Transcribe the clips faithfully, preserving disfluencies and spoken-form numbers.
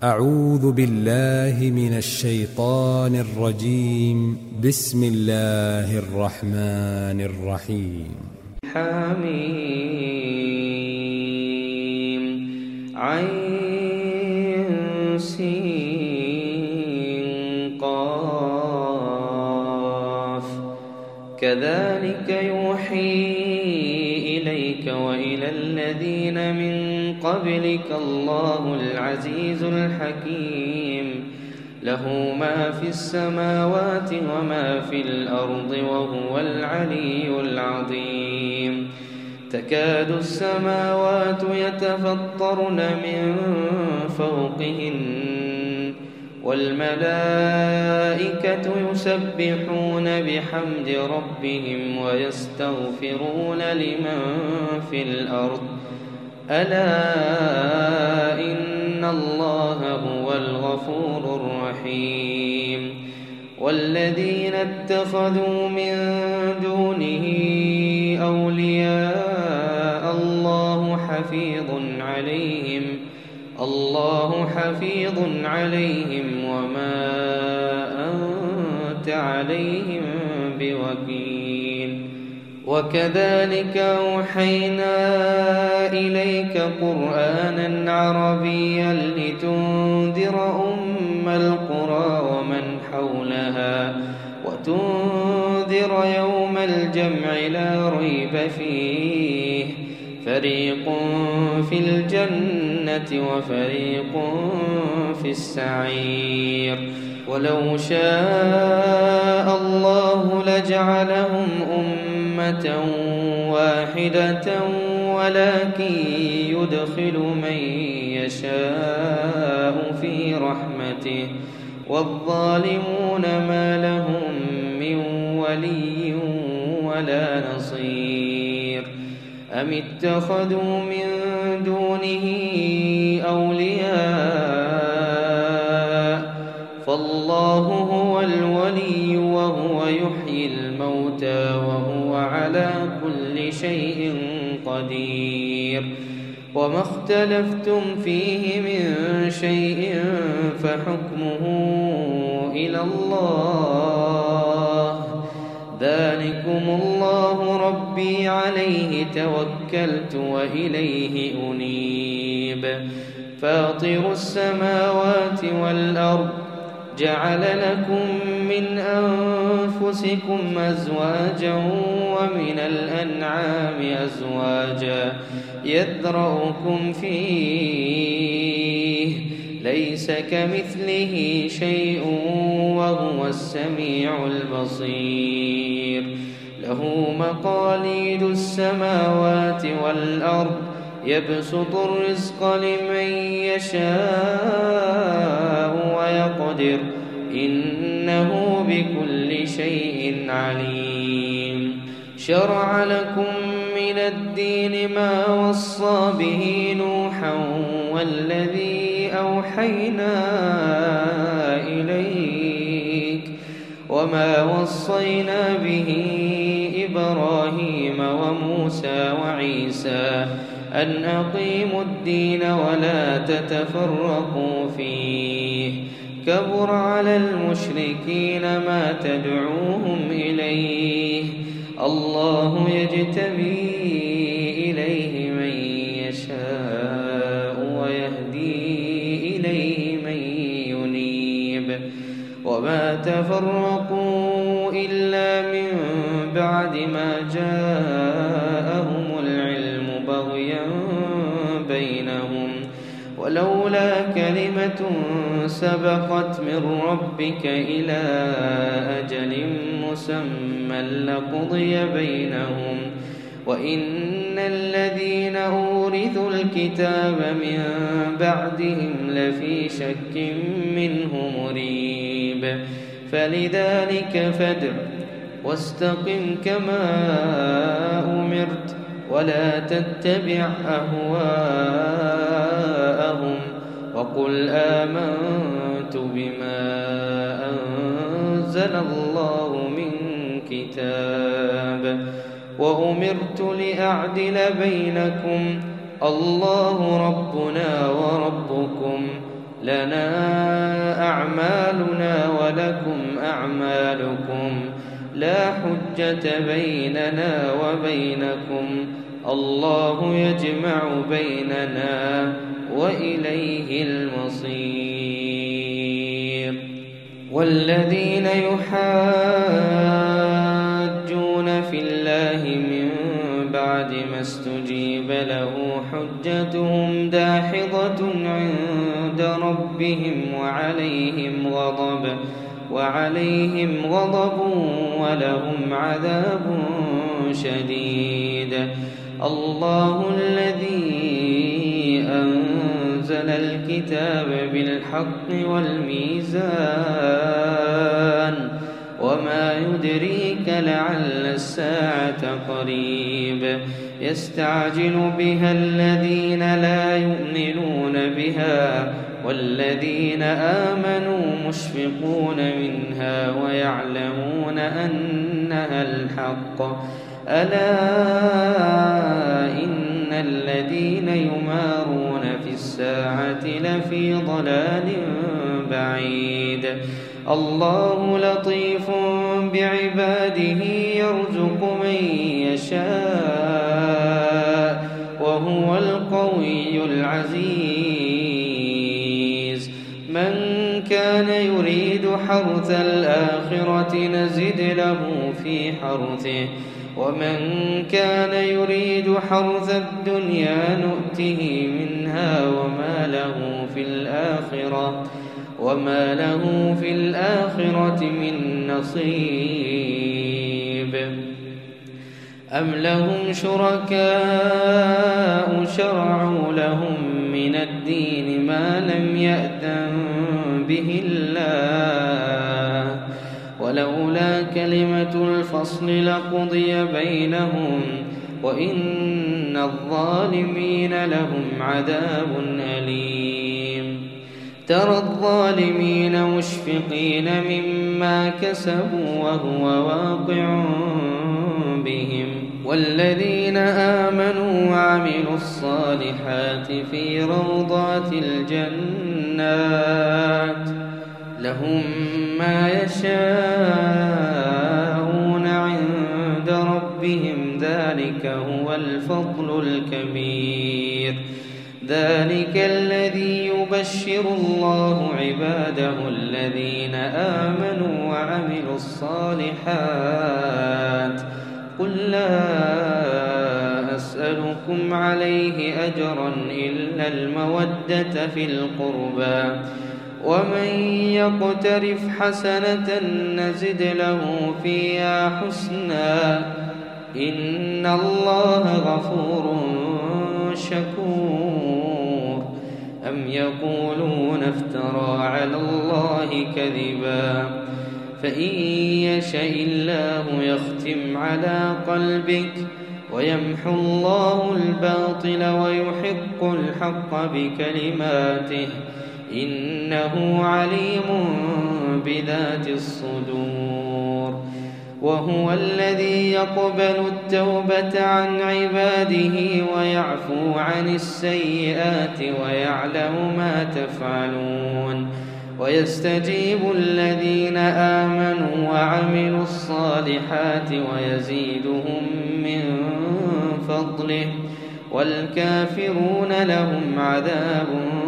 أعوذ بالله من الشيطان الرجيم. بسم الله الرحمن الرحيم. حميم عين سين قاف كذلك يوحي إليك وإلى الذين من قبلك الله العزيز الحكيم له ما في السماوات وما في الأرض وهو العلي العظيم. تكاد السماوات يتفطرن من فوقهن والملائكة يسبحون بحمد ربهم ويستغفرون لمن في الأرض ألا إن الله هو الغفور الرحيم. والذين اتخذوا من دونه أولياء الله حفيظ عليهم الله حفيظ عليهم وما أنت عليهم بوكيل. وكذلك أوحينا إليك قرآنا عربيا لتنذر أم القرى ومن حولها وتنذر يوم الجمع لا ريب فيه فريق في الجنة وفريق في السعير. ولو شاء الله لجعلهم أمة واحدة ولكن يدخل من يشاء في رحمته والظالمون ما لهم من ولي ولا نصير. أم اتخذوا من دونه أولياء فالله هو الولي وهو يحيي الموتى وهو على كل شيء قدير. وما اختلفتم فيه من شيء فحكمه إلى الله ذلكم الله ربي عليه توكلت وإليه أنيب. فاطر السماوات والأرض جعل لكم من أنفسكم أزواجا ومن الأنعام أزواجا يذرؤكم فيه ليس كمثله شيء وهو السميع البصير. له مقاليد السماوات والأرض يبسط الرزق لمن يشاء ويقدر إنه بكل شيء عليم. شرع لكم من الدين ما وصى به نوحا والذي أوحينا إليك وما وصينا به إبراهيم وموسى وعيسى أن أقيموا الدين ولا تتفرقوا فيه كبر على المشركين ما تدعوهم إليه الله يجتبي إليه من يشاء ويهدي إليه من ينيب. وما تفرقوا إلا من بعد ما جاءهم العلم بغيا بينهم ولولا كلمة سبقت من ربك إلى أجل مسمى لقضي بينهم وإن الذين أورثوا الكتاب من بعدهم لفي شك منه مريب. فلذلك فادع واستقم كما أمرت ولا تتبع أهواءهم وقل آمنت بما أنزل الله من كتاب وأمرت لأعدل بينكم الله ربنا وربكم لنا أعمالنا ولكم أعمالكم لا حجة بيننا وبينكم الله يجمع بيننا وإليه المصير. والذين يحاجون في الله من بعد ما استجيب له حجتهم داحضة عند ربهم وعليهم غضب وعليهم غضب ولهم عذاب شديد. الله الذي أنزل الكتاب بالحق والميزان وما يدريك لعل الساعة قريب يستعجل بها الذين لا يؤمنون بها والذين آمنوا مشفقون منها ويعلمون أنها الحق ألا إن الذين يمارون في الساعة لفي ضلال بعيد. الله لطيف بعباده يرزق من يشاء وهو القوي العزيز. من كان يريد حرث الآخرة نزد له في حرثه ومن كان يريد حرث الدنيا نؤته منها وما له في الآخرة وما له في الآخرة من نصيب. أم لهم شركاء شرعوا لهم من الدين ما لم يأذن به الله ولولا كلمة الفصل لقضي بينهم وإن الظالمين لهم عذاب أليم. ترى الظالمين مشفقين مما كسبوا وهو واقع بهم والذين آمنوا وعملوا الصالحات في روضات الجنات لهم ما يشاءون عند ربهم ذلك هو الفضل الكبير. ذلك الذي يبشر الله عباده الذين آمنوا وعملوا الصالحات. قل لا أسألكم عليه أجرا إلا المودة في القربى ومن يقترف حسنة نزد له فيها حسنا إن الله غفور شكور. أم يقولون افترى على الله كذبا فإن يشاء الله يختم على قلبك ويمحو الله الباطل ويحق الحق بكلماته إنه عليم بذات الصدور. وهو الذي يقبل التوبة عن عباده ويعفو عن السيئات ويعلم ما تفعلون ويستجيب الذين آمنوا وعملوا الصالحات ويزيدهم من فضله والكافرون لهم عذاب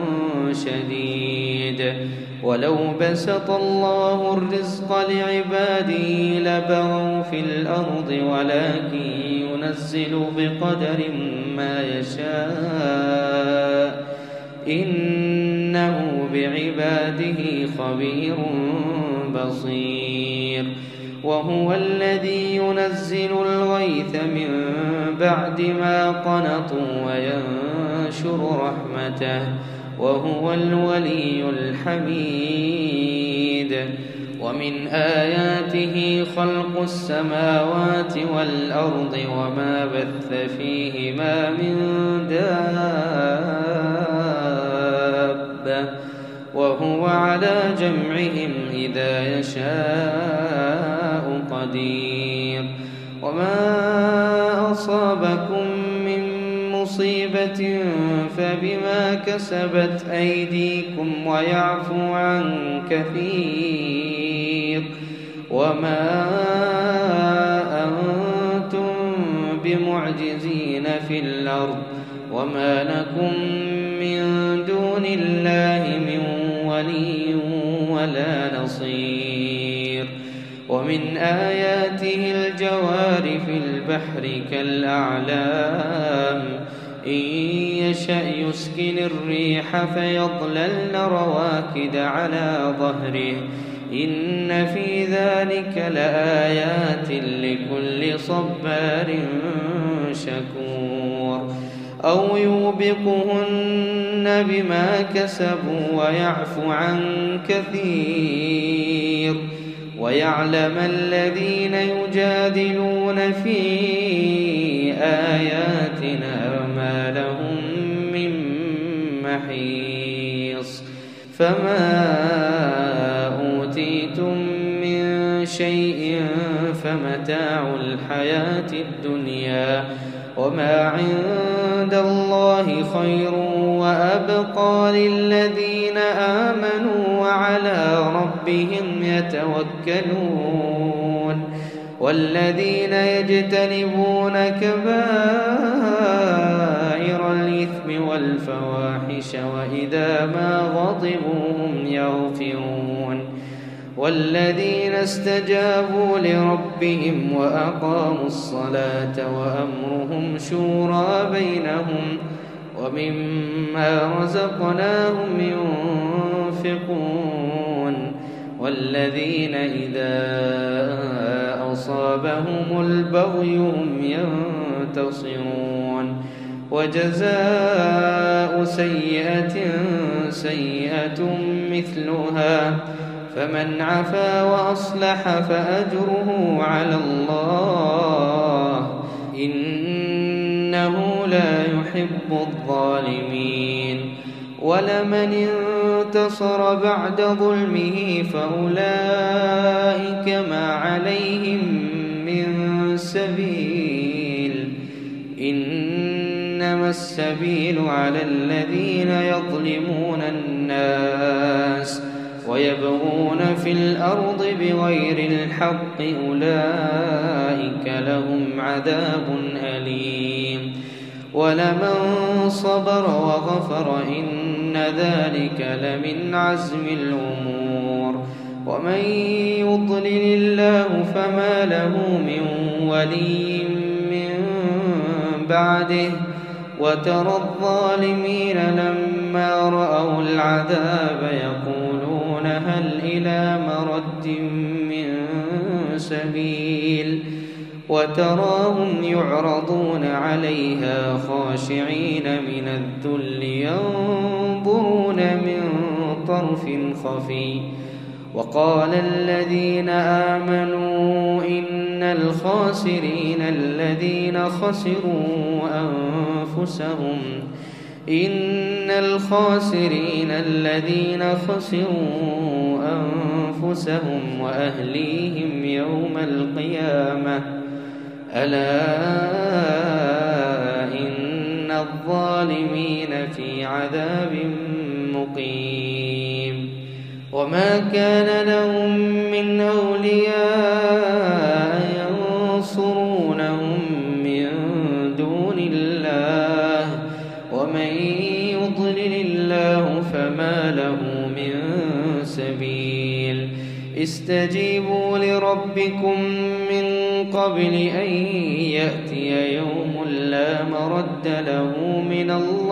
شديد. ولو بسط الله الرزق لعباده لبغوا في الأرض ولكن ينزل بقدر ما يشاء إنه بعباده خبير بصير. وهو الذي ينزل الغيث من بعد ما قنطوا وينشر رحمته وهو الولي الحميد. ومن آياته خلق السماوات والأرض وما بث فيهما من دابة وهو على جمعهم إذا يشاء قدير. وما أصابكم من مصيبة فبما كسبت أيديكم ويعفو عن كثير وما أنتم بمعجزين في الأرض وما لكم من دون الله من ولي ولا نصير. ومن آياته الجوار في البحر كالأعلام إن يشأ يسكن الريح فيظللن رواكد على ظهره إن في ذلك لآيات لكل صبار شكور. أو يوبقهن بما كسبوا ويعفو عن كثير ويعلم الذين يجادلون في آياتنا ما لهم من محيص. فما أوتيتم من شيء فمتاع الحياة الدنيا وما عند الله خير وأبقى للذين آمنوا وعلى ربهم يتوكلون. والذين يجتنبون كبائر الإثم والفواحش وإذا ما غضبوا هم يغفرون. والذين استجابوا لربهم وأقاموا الصلاة وأمرهم شورى بينهم ومما رزقناهم ينفقون. والذين إذا أصابهم البغي هم ينتصرون. وجزاء سيئة سيئة مثلها فمن عفا وأصلح فأجره على الله إنه لا يحب الظالمين. ولمن انتصر بعد ظلمه فأولئك ما عليهم من سبيل إنما السبيل على الذين يظلمون الناس ويبغون في الأرض بغير الحق أولئك لهم عذاب أليم. ولمن صبر وغفر إن ذلك لمن عزم الأمور. ومن يضلل الله فما له من ولي من بعده. وترى الظالمين لما رأوا العذاب يقولون هل إلى مرد من سبيل وتراهم يعرضون عليها خاشعين من الذل ينظرون من طرف خفي. وقال الذين آمنوا إن الخاسرين الذين خسروا أنفسهم إن الخاسرين الذين خسروا أنفسهم وأهليهم يوم القيامة ألا إن الظالمين في عذاب مقيم. وما كان لهم من أولياء ينصرونهم من دون الله ومن يضلل الله فما له من سبيل. استجيبوا لربكم من قبل أن يأتي يوم لا مرد له من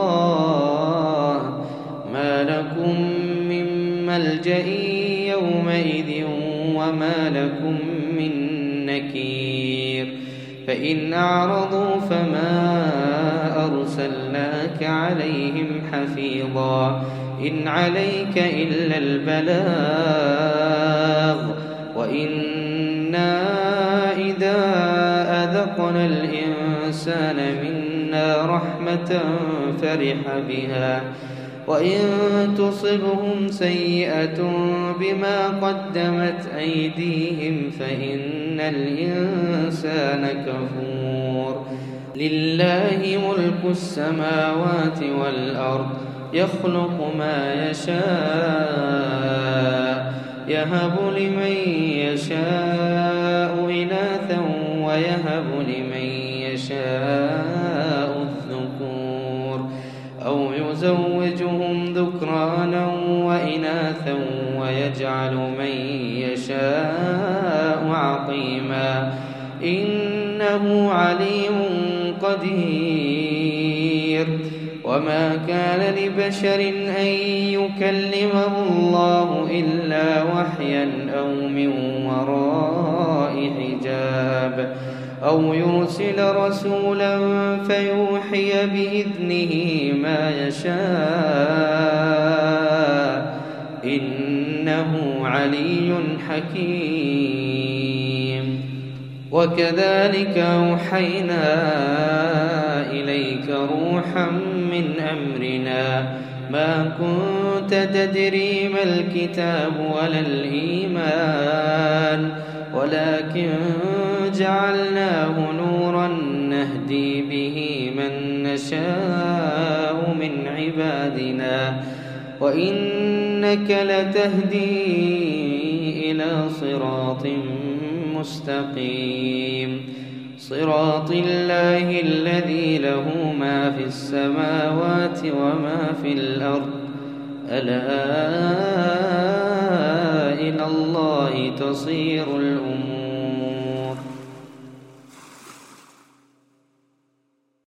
الله ما لكم من ملجأ يومئذ وما لكم من نكير. فإن أعرضوا فما أرسلناك عليهم حفيظا إن عليك إلا البلاغ وإنا إذا أذقنا الإنسان منا رحمة فرح بها وإن تصبهم سيئة بما قدمت أيديهم فإن الإنسان كفور. لله ملك السماوات والأرض يخلق ما يشاء يهب لمن يشاء إناثا ويهب لمن يشاء الذكور أو يزوجهم ذكرانا وإناثا ويجعل من يشاء عقيما إنه عليم قدير. وما كان لبشر أن يكلمه الله إلا وحيا أو من وراء حجاب أو يرسل رسولا فيوحي بإذنه ما يشاء إنه علي حكيم. وكذلك أوحينا إليك روحا من أمرنا ما كنت تدري ما الكتاب ولا الإيمان ولكن جعلناه نورا نهدي به من نشاء من عبادنا وإنك لتهدي إلى صراط مستقيم صراط الله الذي له ما في السماوات وما في الأرض ألا إلى الله تصير الأمور